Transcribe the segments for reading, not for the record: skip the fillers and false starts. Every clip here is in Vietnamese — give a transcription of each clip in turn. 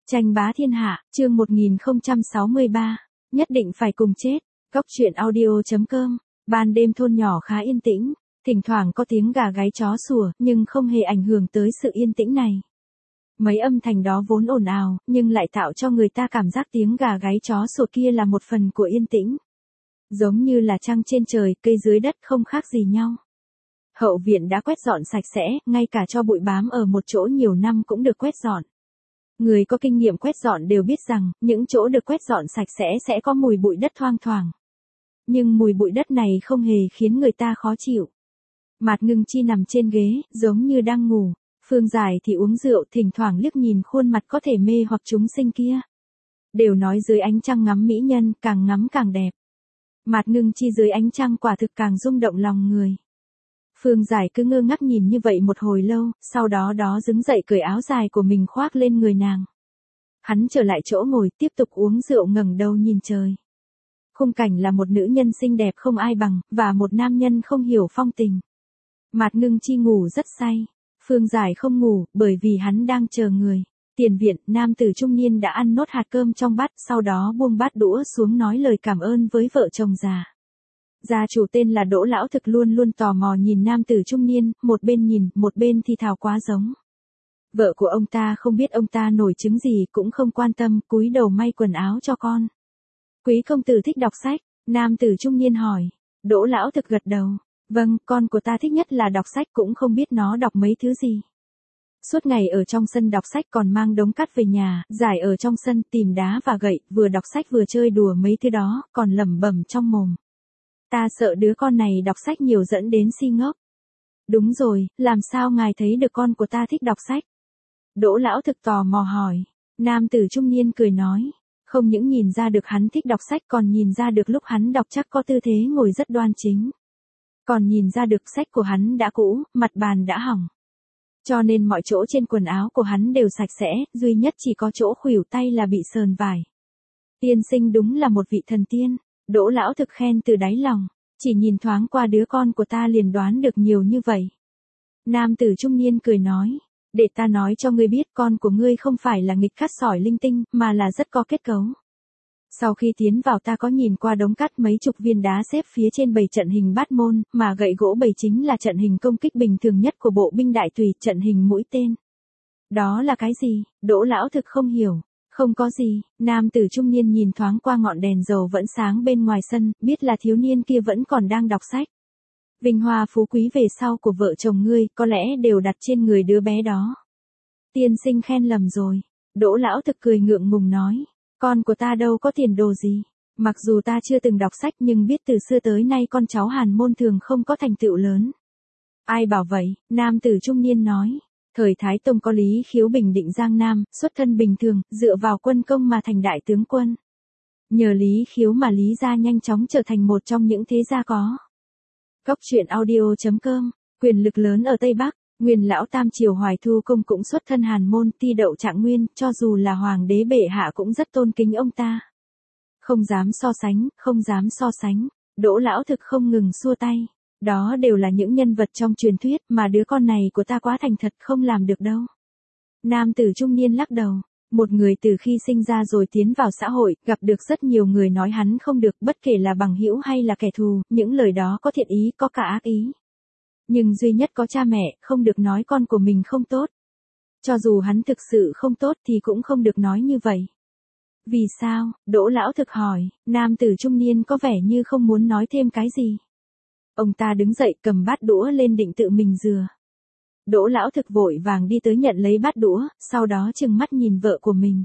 Tranh bá thiên hạ, chương 1063, nhất định phải cùng chết. Góc truyện audio.com. Ban đêm thôn nhỏ khá yên tĩnh, thỉnh thoảng có tiếng gà gáy chó sủa, nhưng không hề ảnh hưởng tới sự yên tĩnh này. Mấy âm thanh đó vốn ồn ào, nhưng lại tạo cho người ta cảm giác tiếng gà gáy chó sủa kia là một phần của yên tĩnh. Giống như là trăng trên trời, cây dưới đất không khác gì nhau. Hậu viện đã quét dọn sạch sẽ, ngay cả cho bụi bám ở một chỗ nhiều năm cũng được quét dọn. Người có kinh nghiệm quét dọn đều biết rằng, những chỗ được quét dọn sạch sẽ có mùi bụi đất thoang thoảng. Nhưng mùi bụi đất này không hề khiến người ta khó chịu. Mạt Ngưng Chi nằm trên ghế, giống như đang ngủ. Phương Giải thì uống rượu, thỉnh thoảng liếc nhìn khuôn mặt có thể mê hoặc chúng sinh kia. Đều nói dưới ánh trăng ngắm mỹ nhân, càng ngắm càng đẹp. Mạt Ngưng Chi dưới ánh trăng quả thực càng rung động lòng người. Phương Giải cứ ngơ ngác nhìn như vậy một hồi lâu, sau đó đứng dậy cởi áo dài của mình khoác lên người nàng. Hắn trở lại chỗ ngồi, tiếp tục uống rượu, ngẩng đầu nhìn trời. Khung cảnh là một nữ nhân xinh đẹp không ai bằng, và một nam nhân không hiểu phong tình. Mạt Ngưng Chi ngủ rất say. Phương Giải không ngủ, bởi vì hắn đang chờ người. Tiền viện, nam tử trung niên đã ăn nốt hạt cơm trong bát, sau đó buông bát đũa xuống nói lời cảm ơn với vợ chồng già. Gia chủ tên là Đỗ Lão Thực luôn luôn tò mò nhìn nam tử trung niên, một bên nhìn, một bên thì thào quá giống. Vợ của ông ta không biết ông ta nổi chứng gì, cũng không quan tâm, cúi đầu may quần áo cho con. Quý công tử thích đọc sách, nam tử trung niên hỏi. Đỗ Lão Thực gật đầu. Vâng, con của ta thích nhất là đọc sách, cũng không biết nó đọc mấy thứ gì. Suốt ngày ở trong sân đọc sách, còn mang đống cát về nhà, giải ở trong sân, tìm đá và gậy, vừa đọc sách vừa chơi đùa mấy thứ đó, còn lẩm bẩm trong mồm. Ta sợ đứa con này đọc sách nhiều dẫn đến si ngốc. Đúng rồi, làm sao ngài thấy được con của ta thích đọc sách? Đỗ Lão Thực tò mò hỏi. Nam tử trung niên cười nói. Không những nhìn ra được hắn thích đọc sách, còn nhìn ra được lúc hắn đọc chắc có tư thế ngồi rất đoan chính. Còn nhìn ra được sách của hắn đã cũ, mặt bàn đã hỏng. Cho nên mọi chỗ trên quần áo của hắn đều sạch sẽ, duy nhất chỉ có chỗ khuỷu tay là bị sờn vải. Tiên sinh đúng là một vị thần tiên. Đỗ Lão Thực khen từ đáy lòng. Chỉ nhìn thoáng qua đứa con của ta liền đoán được nhiều như vậy. Nam tử trung niên cười nói. Để ta nói cho ngươi biết, con của ngươi không phải là nghịch cát sỏi linh tinh, mà là rất có kết cấu. Sau khi tiến vào ta có nhìn qua đống cát, mấy chục viên đá xếp phía trên bày trận hình bát môn, mà gậy gỗ bày chính là trận hình công kích bình thường nhất của bộ binh đại tùy, trận hình mũi tên. Đó là cái gì? Đỗ Lão Thực không hiểu. Không có gì. Nam tử trung niên nhìn thoáng qua ngọn đèn dầu vẫn sáng bên ngoài sân, biết là thiếu niên kia vẫn còn đang đọc sách. Vinh hoa phú quý về sau của vợ chồng ngươi, có lẽ đều đặt trên người đứa bé đó. Tiên sinh khen lầm rồi. Đỗ Lão Thực cười ngượng ngùng nói. Con của ta đâu có tiền đồ gì. Mặc dù ta chưa từng đọc sách, nhưng biết từ xưa tới nay con cháu Hàn môn thường không có thành tựu lớn. Ai bảo vậy? Nam tử trung niên nói. Thời Thái Tông có Lý Khiếu bình định Giang Nam, xuất thân bình thường, dựa vào quân công mà thành đại tướng quân. Nhờ Lý Khiếu mà Lý gia nhanh chóng trở thành một trong những thế gia có. Góc truyện audio.com. Quyền lực lớn ở Tây Bắc. Nguyên lão Tam Triều Hoài Thu Công cũng xuất thân Hàn môn, Ti Đậu Trạng Nguyên, cho dù là hoàng đế bệ hạ cũng rất tôn kính ông ta. Không dám so sánh, không dám so sánh. Đỗ Lão Thực không ngừng xua tay. Đó đều là những nhân vật trong truyền thuyết, mà đứa con này của ta quá thành thật, không làm được đâu. Nam tử trung niên lắc đầu. Một người từ khi sinh ra rồi tiến vào xã hội, gặp được rất nhiều người nói hắn không được, bất kể là bằng hữu hay là kẻ thù, những lời đó có thiện ý, có cả ác ý. Nhưng duy nhất có cha mẹ, không được nói con của mình không tốt. Cho dù hắn thực sự không tốt thì cũng không được nói như vậy. Vì sao? Đỗ Lão Thực hỏi. Nam tử trung niên có vẻ như không muốn nói thêm cái gì. Ông ta đứng dậy cầm bát đũa lên định tự mình rửa. Đỗ Lão Thực vội vàng đi tới nhận lấy bát đũa, sau đó trừng mắt nhìn vợ của mình.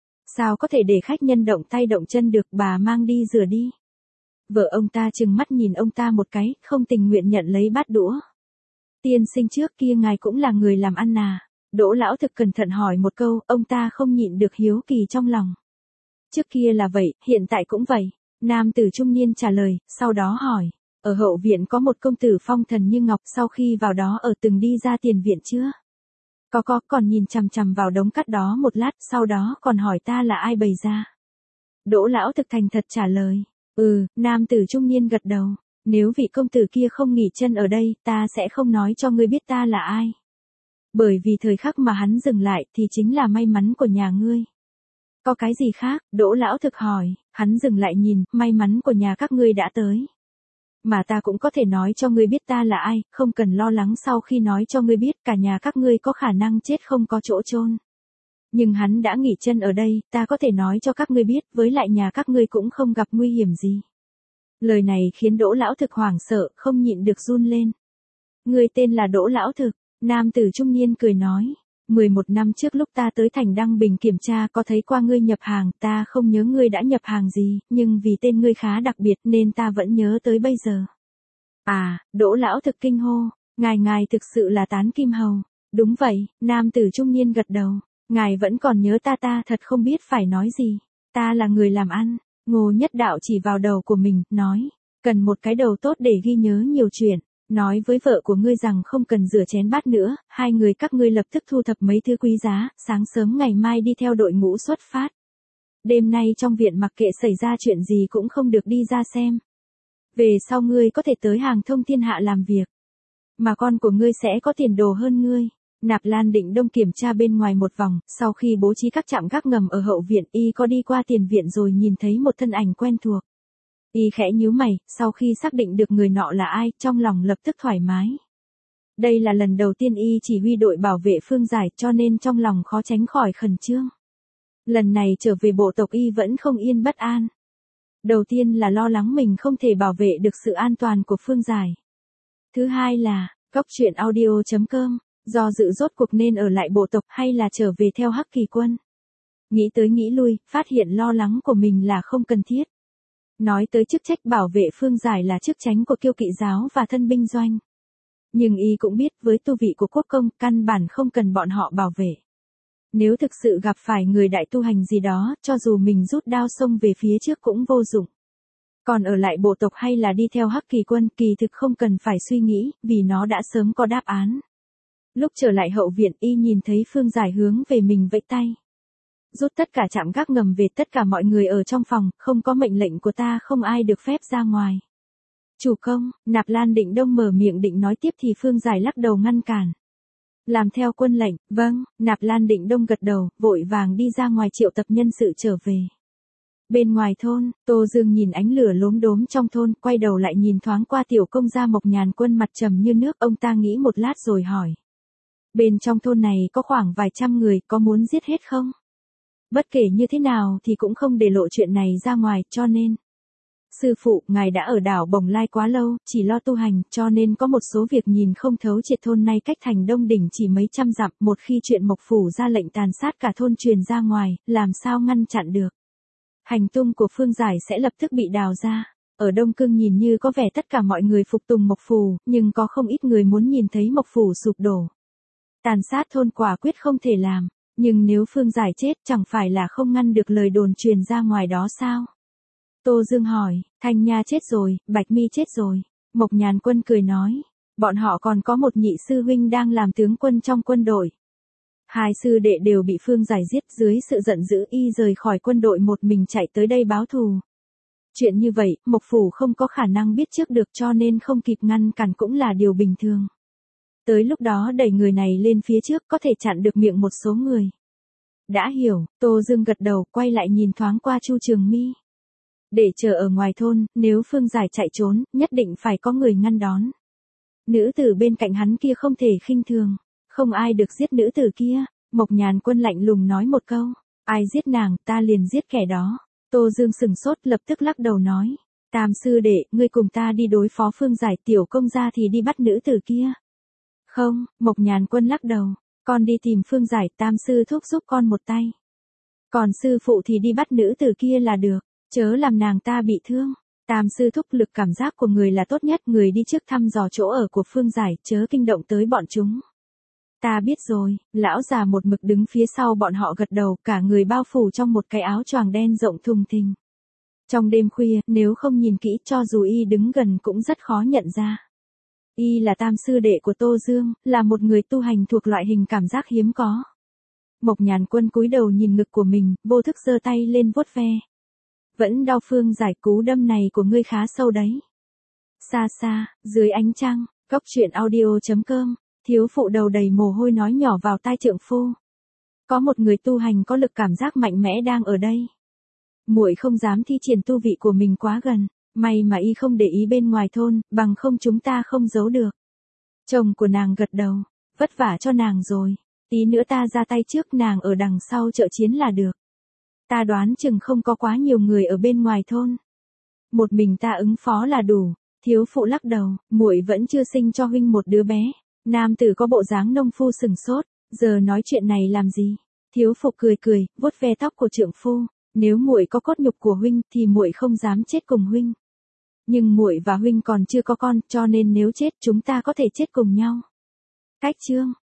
Sao có thể để khách nhân động tay động chân được, bà mang đi rửa đi. Vợ ông ta trừng mắt nhìn ông ta một cái, không tình nguyện nhận lấy bát đũa. Tiên sinh trước kia ngài cũng là người làm ăn à? Đỗ Lão Thực cẩn thận hỏi một câu, ông ta không nhịn được hiếu kỳ trong lòng. Trước kia là vậy, hiện tại cũng vậy. Nam tử trung niên trả lời, sau đó hỏi. Ở hậu viện có một công tử phong thần như ngọc, sau khi vào đó ở từng đi ra tiền viện chưa? Có, còn nhìn chằm chằm vào đống cát đó một lát, sau đó còn hỏi ta là ai bày ra. Đỗ Lão Thực thành thật trả lời. Nam tử trung niên gật đầu. Nếu vị công tử kia không nghỉ chân ở đây, ta sẽ không nói cho ngươi biết ta là ai. Bởi vì thời khắc mà hắn dừng lại thì chính là may mắn của nhà ngươi. Có cái gì khác, Đỗ lão thực hỏi, hắn dừng lại nhìn, may mắn của nhà các ngươi đã tới. Mà ta cũng có thể nói cho ngươi biết ta là ai, không cần lo lắng sau khi nói cho ngươi biết cả nhà các ngươi có khả năng chết không có chỗ chôn. Nhưng hắn đã nghỉ chân ở đây, ta có thể nói cho các ngươi biết, với lại nhà các ngươi cũng không gặp nguy hiểm gì. Lời này khiến Đỗ lão thực hoảng sợ, không nhịn được run lên. Ngươi tên là Đỗ lão thực, nam tử trung niên cười nói. 11 năm trước lúc ta tới thành Đăng Bình kiểm tra có thấy qua ngươi nhập hàng, ta không nhớ ngươi đã nhập hàng gì, nhưng vì tên ngươi khá đặc biệt nên ta vẫn nhớ tới bây giờ. À, Đỗ lão thực kinh hô, ngài thực sự là Tán Kim Hầu. Đúng vậy, nam tử trung niên gật đầu, ngài vẫn còn nhớ ta thật không biết phải nói gì. Ta là người làm ăn, Ngô Nhất Đạo chỉ vào đầu của mình, nói, cần một cái đầu tốt để ghi nhớ nhiều chuyện. Nói với vợ của ngươi rằng không cần rửa chén bát nữa, hai người các ngươi lập tức thu thập mấy thứ quý giá, sáng sớm ngày mai đi theo đội ngũ xuất phát. Đêm nay trong viện mặc kệ xảy ra chuyện gì cũng không được đi ra xem. Về sau ngươi có thể tới Hàng Thông Thiên Hạ làm việc. Mà con của ngươi sẽ có tiền đồ hơn ngươi. Nạp Lan Định Đông kiểm tra bên ngoài một vòng, sau khi bố trí các trạm gác ngầm ở hậu viện, y có đi qua tiền viện rồi nhìn thấy một thân ảnh quen thuộc. Y khẽ nhíu mày, sau khi xác định được người nọ là ai, trong lòng lập tức thoải mái. Đây là lần đầu tiên y chỉ huy đội bảo vệ Phương Giải cho nên trong lòng khó tránh khỏi khẩn trương. Lần này trở về bộ tộc y vẫn không yên bất an. Đầu tiên là lo lắng mình không thể bảo vệ được sự an toàn của Phương Giải. Thứ hai là, coctruyện.audio.com, do dự rốt cuộc nên ở lại bộ tộc hay là trở về theo Hắc Kỳ quân. Nghĩ tới nghĩ lui, phát hiện lo lắng của mình là không cần thiết. Nói tới chức trách bảo vệ Phương Giải là chức tránh của Kiêu Kỵ giáo và thân binh doanh. Nhưng y cũng biết với tu vị của quốc công, căn bản không cần bọn họ bảo vệ. Nếu thực sự gặp phải người đại tu hành gì đó, cho dù mình rút đao xông về phía trước cũng vô dụng. Còn ở lại bộ tộc hay là đi theo Hắc Kỳ quân, kỳ thực không cần phải suy nghĩ, vì nó đã sớm có đáp án. Lúc trở lại hậu viện, y nhìn thấy Phương Giải hướng về mình vẫy tay. Rút tất cả trạm gác ngầm về, tất cả mọi người ở trong phòng, không có mệnh lệnh của ta không ai được phép ra ngoài. Chủ công, Nạp Lan Định Đông mở miệng định nói tiếp thì Phương Giải lắc đầu ngăn cản. Làm theo quân lệnh, vâng, Nạp Lan Định Đông gật đầu, vội vàng đi ra ngoài triệu tập nhân sự trở về. Bên ngoài thôn, Tô Dương nhìn ánh lửa lốm đốm trong thôn, quay đầu lại nhìn thoáng qua tiểu công gia Mộc Nhàn Quân mặt trầm như nước, ông ta nghĩ một lát rồi hỏi. Bên trong thôn này có khoảng vài trăm người, có muốn giết hết không? Bất kể như thế nào thì cũng không để lộ chuyện này ra ngoài, cho nên. Sư phụ, ngài đã ở đảo Bồng Lai quá lâu, chỉ lo tu hành, cho nên có một số việc nhìn không thấu triệt. Thôn này cách thành Đông Đỉnh chỉ mấy trăm dặm, một khi chuyện Mộc Phủ ra lệnh tàn sát cả thôn truyền ra ngoài, làm sao ngăn chặn được. Hành tung của Phương Giải sẽ lập tức bị đào ra. Ở Đông Cương nhìn như có vẻ tất cả mọi người phục tùng Mộc Phủ, nhưng có không ít người muốn nhìn thấy Mộc Phủ sụp đổ. Tàn sát thôn quả quyết không thể làm. Nhưng nếu Phương Giải chết chẳng phải là không ngăn được lời đồn truyền ra ngoài đó sao? Tô Dương hỏi, Thanh Nha chết rồi, Bạch Mi chết rồi. Mộc Nhàn Quân cười nói, bọn họ còn có một nhị sư huynh đang làm tướng quân trong quân đội. Hai sư đệ đều bị Phương Giải giết, dưới sự giận dữ y rời khỏi quân đội một mình chạy tới đây báo thù. Chuyện như vậy, Mộc Phủ không có khả năng biết trước được cho nên không kịp ngăn cản cũng là điều bình thường. Tới lúc đó đẩy người này lên phía trước có thể chặn được miệng một số người. Đã hiểu, Tô Dương gật đầu, quay lại nhìn thoáng qua Chu Trường Mi. Để chờ ở ngoài thôn, nếu Phương Giải chạy trốn, nhất định phải có người ngăn đón. Nữ tử bên cạnh hắn kia không thể khinh thường. Không ai được giết nữ tử kia. Mộc Nhàn Quân lạnh lùng nói một câu. Ai giết nàng, ta liền giết kẻ đó. Tô Dương sừng sốt lập tức lắc đầu nói. Tam sư đệ, ngươi cùng ta đi đối phó Phương Giải, tiểu công gia thì đi bắt nữ tử kia. Không, Mộc Nhàn Quân lắc đầu. Con đi tìm Phương Giải, tam sư thúc giúp con một tay. Còn sư phụ thì đi bắt nữ tử kia là được. Chớ làm nàng ta bị thương. Tam sư thúc, lực cảm giác của người là tốt nhất, người đi trước thăm dò chỗ ở của Phương Giải, chớ kinh động tới bọn chúng. Ta biết rồi, lão già một mực đứng phía sau bọn họ gật đầu, cả người bao phủ trong một cái áo choàng đen rộng thùng thình. Trong đêm khuya, nếu không nhìn kỹ cho dù y đứng gần cũng rất khó nhận ra. Y là tam sư đệ của Tô Dương, là một người tu hành thuộc loại hình cảm giác hiếm có. Mộc Nhàn Quân cúi đầu nhìn ngực của mình, vô thức giơ tay lên vuốt ve. Vẫn đau. Phương Giải, cú đâm này của ngươi khá sâu đấy. Xa xa, dưới ánh trăng, coctruyện.audio.com, thiếu phụ đầu đầy mồ hôi nói nhỏ vào tai trượng phu. Có một người tu hành có lực cảm giác mạnh mẽ đang ở đây. Muội không dám thi triển tu vị của mình quá gần, may mà y không để ý bên ngoài thôn, bằng không chúng ta không giấu được. Chồng của nàng gật đầu, vất vả cho nàng rồi, tí nữa ta ra tay trước, nàng ở đằng sau trợ chiến là được. Ta đoán chừng không có quá nhiều người ở bên ngoài thôn. Một mình ta ứng phó là đủ. Thiếu phụ lắc đầu, muội vẫn chưa sinh cho huynh một đứa bé. Nam tử có bộ dáng nông phu sừng sốt, giờ nói chuyện này làm gì? Thiếu phụ cười cười, vuốt ve tóc của trượng phu, nếu muội có cốt nhục của huynh thì muội không dám chết cùng huynh. Nhưng muội và huynh còn chưa có con, cho nên nếu chết chúng ta có thể chết cùng nhau. Cách chương